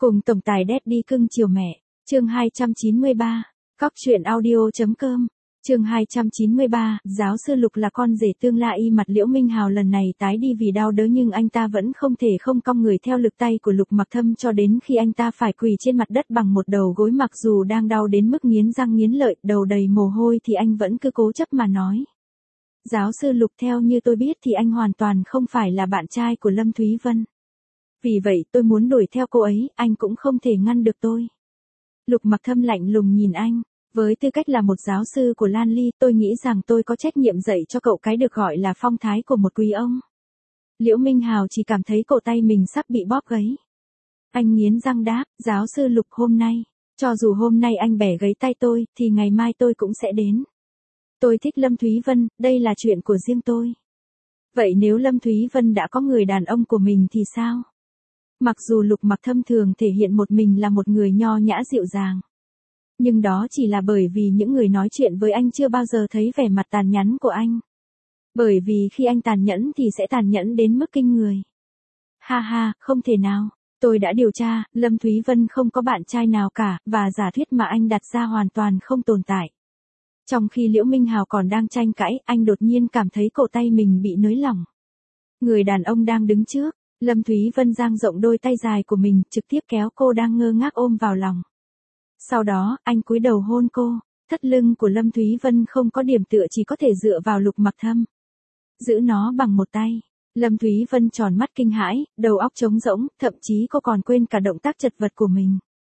Cùng tổng tài Daddy cưng chiều mẹ, chương 293, Cóc truyện audio.com, chương 293, giáo sư Lục là con rể tương lai. Mặt Liễu Minh Hào lần này tái đi vì đau đớn nhưng anh ta vẫn không thể không cong người theo lực tay của Lục Mặc Thâm cho đến khi anh ta phải quỳ trên mặt đất bằng một đầu gối, mặc dù đang đau đến mức nghiến răng nghiến lợi, đầu đầy mồ hôi thì anh vẫn cứ cố chấp mà nói. Giáo sư Lục, theo như tôi biết thì anh hoàn toàn không phải là bạn trai của Lâm Thúy Vân. Vì vậy tôi muốn đuổi theo cô ấy, anh cũng không thể ngăn được tôi. Lục Mặc Thâm lạnh lùng nhìn anh. Với tư cách là một giáo sư của Lan Ly, tôi nghĩ rằng tôi có trách nhiệm dạy cho cậu cái được gọi là phong thái của một quý ông. Liễu Minh Hào chỉ cảm thấy cổ tay mình sắp bị bóp gãy. Anh nghiến răng đáp, giáo sư Lục, hôm nay, cho dù hôm nay anh bẻ gãy tay tôi, thì ngày mai tôi cũng sẽ đến. Tôi thích Lâm Thúy Vân, đây là chuyện của riêng tôi. Vậy nếu Lâm Thúy Vân đã có người đàn ông của mình thì sao? Mặc dù Lục Mặc Thâm thường thể hiện một mình là một người nho nhã dịu dàng. Nhưng đó chỉ là bởi vì những người nói chuyện với anh chưa bao giờ thấy vẻ mặt tàn nhẫn của anh. Bởi vì khi anh tàn nhẫn thì sẽ tàn nhẫn đến mức kinh người. Ha ha, không thể nào. Tôi đã điều tra, Lâm Thúy Vân không có bạn trai nào cả, và giả thuyết mà anh đặt ra hoàn toàn không tồn tại. Trong khi Liễu Minh Hào còn đang tranh cãi, anh đột nhiên cảm thấy cổ tay mình bị nới lỏng. Người đàn ông đang đứng trước, Lâm Thúy Vân dang rộng đôi tay dài của mình, trực tiếp kéo cô đang ngơ ngác ôm vào lòng. Sau đó, anh cúi đầu hôn cô, thắt lưng của Lâm Thúy Vân không có điểm tựa, chỉ có thể dựa vào Lục Mặc Thâm. Giữ nó bằng một tay. Lâm Thúy Vân tròn mắt kinh hãi, đầu óc trống rỗng, thậm chí cô còn quên cả động tác chật vật của mình.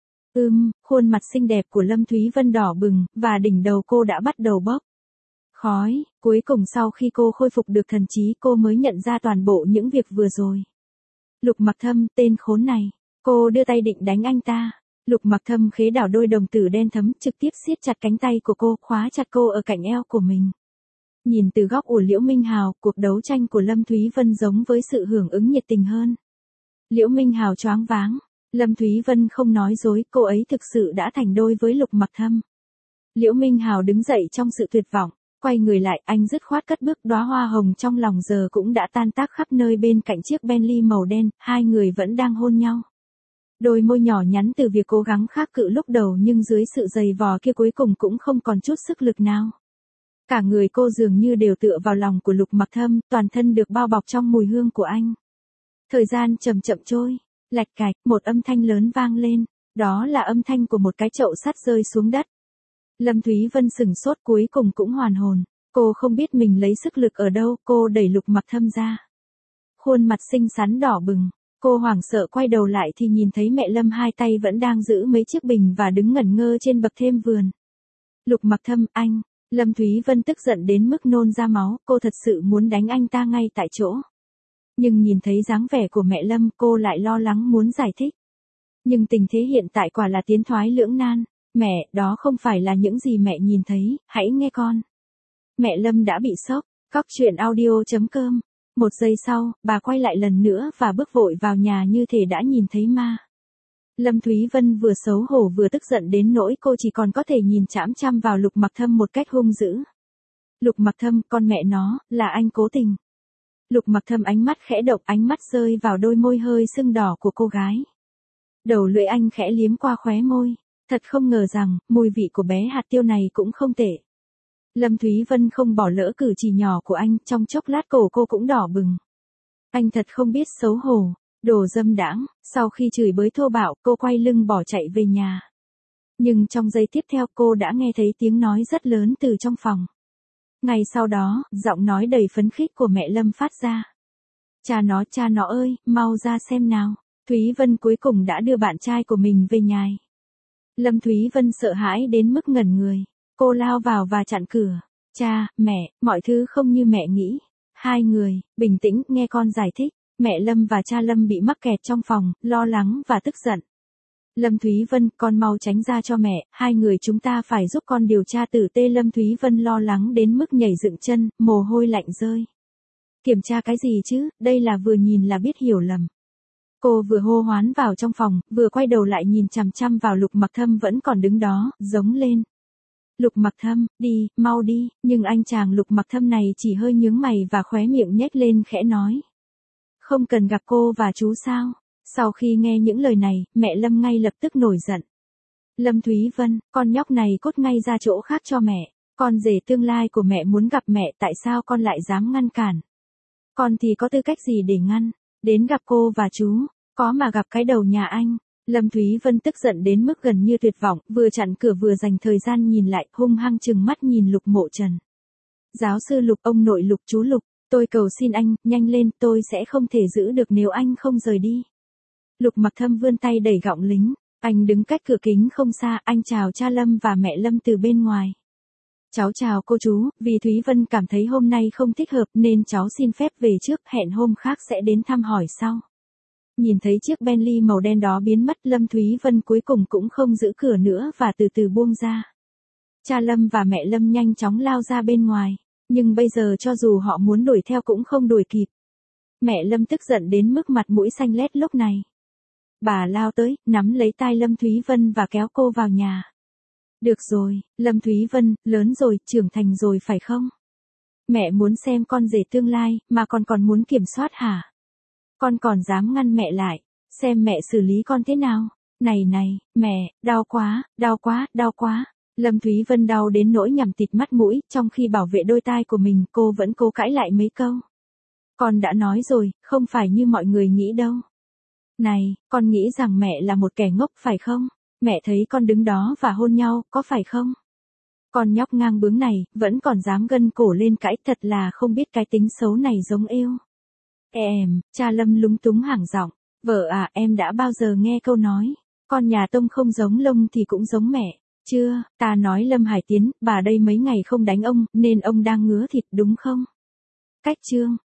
Khuôn mặt xinh đẹp của Lâm Thúy Vân đỏ bừng, và đỉnh đầu cô đã bắt đầu bốc khói. Cuối cùng sau khi cô khôi phục được thần trí, cô mới nhận ra toàn bộ những việc vừa rồi. Lục Mặc Thâm, tên khốn này. Cô đưa tay định đánh anh ta. Lục Mặc Thâm khế đảo đôi đồng tử đen thẫm, trực tiếp siết chặt cánh tay của cô, khóa chặt cô ở cạnh eo của mình. Nhìn từ góc của Liễu Minh Hào, cuộc đấu tranh của Lâm Thúy Vân giống với sự hưởng ứng nhiệt tình hơn. Liễu Minh Hào choáng váng. Lâm Thúy Vân không nói dối, cô ấy thực sự đã thành đôi với Lục Mặc Thâm. Liễu Minh Hào đứng dậy trong sự tuyệt vọng, quay người lại, anh dứt khoát cất bước, đóa hoa hồng trong lòng giờ cũng đã tan tác khắp nơi bên cạnh chiếc Bentley màu đen, hai người vẫn đang hôn nhau. Đôi môi nhỏ nhắn từ việc cố gắng kháng cự lúc đầu nhưng dưới sự giày vò kia cuối cùng cũng không còn chút sức lực nào. Cả người cô dường như đều tựa vào lòng của Lục Mặc Thâm, toàn thân được bao bọc trong mùi hương của anh. Thời gian chậm chậm trôi, lạch cạch, một âm thanh lớn vang lên, đó là âm thanh của một cái chậu sắt rơi xuống đất. Lâm Thúy Vân sửng sốt, cuối cùng cũng hoàn hồn, cô không biết mình lấy sức lực ở đâu, cô đẩy Lục Mặc Thâm ra. Khuôn mặt xinh xắn đỏ bừng. Cô hoảng sợ quay đầu lại thì nhìn thấy mẹ Lâm hai tay vẫn đang giữ mấy chiếc bình và đứng ngẩn ngơ trên bậc thềm vườn. Lục Mặc Thâm, anh. Lâm Thúy Vân tức giận đến mức nôn ra máu, cô thật sự muốn đánh anh ta ngay tại chỗ. Nhưng nhìn thấy dáng vẻ của mẹ Lâm, cô lại lo lắng muốn giải thích. Nhưng tình thế hiện tại quả là tiến thoái lưỡng nan. Mẹ, đó không phải là những gì mẹ nhìn thấy, hãy nghe con. Mẹ Lâm đã bị sốc. Cóc truyện audio.com. Một giây sau, bà quay lại lần nữa và bước vội vào nhà như thể đã nhìn thấy ma. Lâm Thúy Vân vừa xấu hổ vừa tức giận đến nỗi cô chỉ còn có thể nhìn chằm chằm vào Lục Mặc Thâm một cách hung dữ. Lục Mặc Thâm, con mẹ nó, là anh cố tình. Lục Mặc Thâm ánh mắt khẽ động, ánh mắt rơi vào đôi môi hơi sưng đỏ của cô gái. Đầu lưỡi anh khẽ liếm qua khóe môi. Thật không ngờ rằng, mùi vị của bé hạt tiêu này cũng không tệ. Lâm Thúy Vân không bỏ lỡ cử chỉ nhỏ của anh, trong chốc lát cổ cô cũng đỏ bừng. Anh thật không biết xấu hổ, đồ dâm đãng. Sau khi chửi bới thô bạo, cô quay lưng bỏ chạy về nhà. Nhưng trong giây tiếp theo cô đã nghe thấy tiếng nói rất lớn từ trong phòng. Ngay sau đó, giọng nói đầy phấn khích của mẹ Lâm phát ra. Cha nó ơi, mau ra xem nào. Thúy Vân cuối cùng đã đưa bạn trai của mình về nhà. Lâm Thúy Vân sợ hãi đến mức ngẩn người. Cô lao vào và chặn cửa. Cha, mẹ, mọi thứ không như mẹ nghĩ. Hai người, bình tĩnh, nghe con giải thích. Mẹ Lâm và cha Lâm bị mắc kẹt trong phòng, lo lắng và tức giận. Lâm Thúy Vân, con mau tránh ra cho mẹ, hai người chúng ta phải giúp con điều tra tử tế. Lâm Thúy Vân lo lắng đến mức nhảy dựng chân, mồ hôi lạnh rơi. Kiểm tra cái gì chứ, đây là vừa nhìn là biết hiểu lầm. Cô vừa hô hoán vào trong phòng, vừa quay đầu lại nhìn chằm chằm vào Lục Mặc Thâm vẫn còn đứng đó, giống lên. Lục Mặc Thâm, đi, mau đi, nhưng anh chàng Lục Mặc Thâm này chỉ hơi nhướng mày và khóe miệng nhếch lên khẽ nói. Không cần gặp cô và chú sao? Sau khi nghe những lời này, mẹ Lâm ngay lập tức nổi giận. Lâm Thúy Vân, con nhóc này cút ngay ra chỗ khác cho mẹ. Con rể tương lai của mẹ muốn gặp mẹ, tại sao con lại dám ngăn cản? Con thì có tư cách gì để ngăn? Đến gặp cô và chú, có mà gặp cái đầu nhà anh. Lâm Thúy Vân tức giận đến mức gần như tuyệt vọng, vừa chặn cửa vừa dành thời gian nhìn lại, hung hăng trừng mắt nhìn Lục Mộ Trần. Giáo sư Lục, ông nội Lục, chú Lục, tôi cầu xin anh, nhanh lên, tôi sẽ không thể giữ được nếu anh không rời đi. Lục Mặc Thâm vươn tay đẩy gọng lính, anh đứng cách cửa kính không xa, anh chào cha Lâm và mẹ Lâm từ bên ngoài. Cháu chào cô chú, vì Thúy Vân cảm thấy hôm nay không thích hợp nên cháu xin phép về trước, hẹn hôm khác sẽ đến thăm hỏi sau. Nhìn thấy chiếc Bentley màu đen đó biến mất, Lâm Thúy Vân cuối cùng cũng không giữ cửa nữa và từ từ buông ra. Cha Lâm và mẹ Lâm nhanh chóng lao ra bên ngoài, nhưng bây giờ cho dù họ muốn đuổi theo cũng không đuổi kịp. Mẹ Lâm tức giận đến mức mặt mũi xanh lét lúc này. Bà lao tới, nắm lấy tay Lâm Thúy Vân và kéo cô vào nhà. Được rồi, Lâm Thúy Vân, lớn rồi, trưởng thành rồi phải không? Mẹ muốn xem con rể tương lai, mà con còn muốn kiểm soát hả? Con còn dám ngăn mẹ lại, xem mẹ xử lý con thế nào? Này, mẹ, đau quá, đau quá, đau quá. Lâm Thúy Vân đau đến nỗi nhằm tịt mắt mũi, trong khi bảo vệ đôi tai của mình, cô vẫn cố cãi lại mấy câu. Con đã nói rồi, không phải như mọi người nghĩ đâu. Này, con nghĩ rằng mẹ là một kẻ ngốc phải không? Mẹ thấy con đứng đó và hôn nhau, có phải không? Con nhóc ngang bướng này, vẫn còn dám gân cổ lên cãi, thật là không biết cái tính xấu này giống yêu. Cha Lâm lúng túng hẳng giọng, vợ à, em đã bao giờ nghe câu nói, con nhà tông không giống lông thì cũng giống mẹ, chưa? Ta nói Lâm Hải Tiến, bà đây mấy ngày không đánh ông, nên ông đang ngứa thịt đúng không? Cách chương.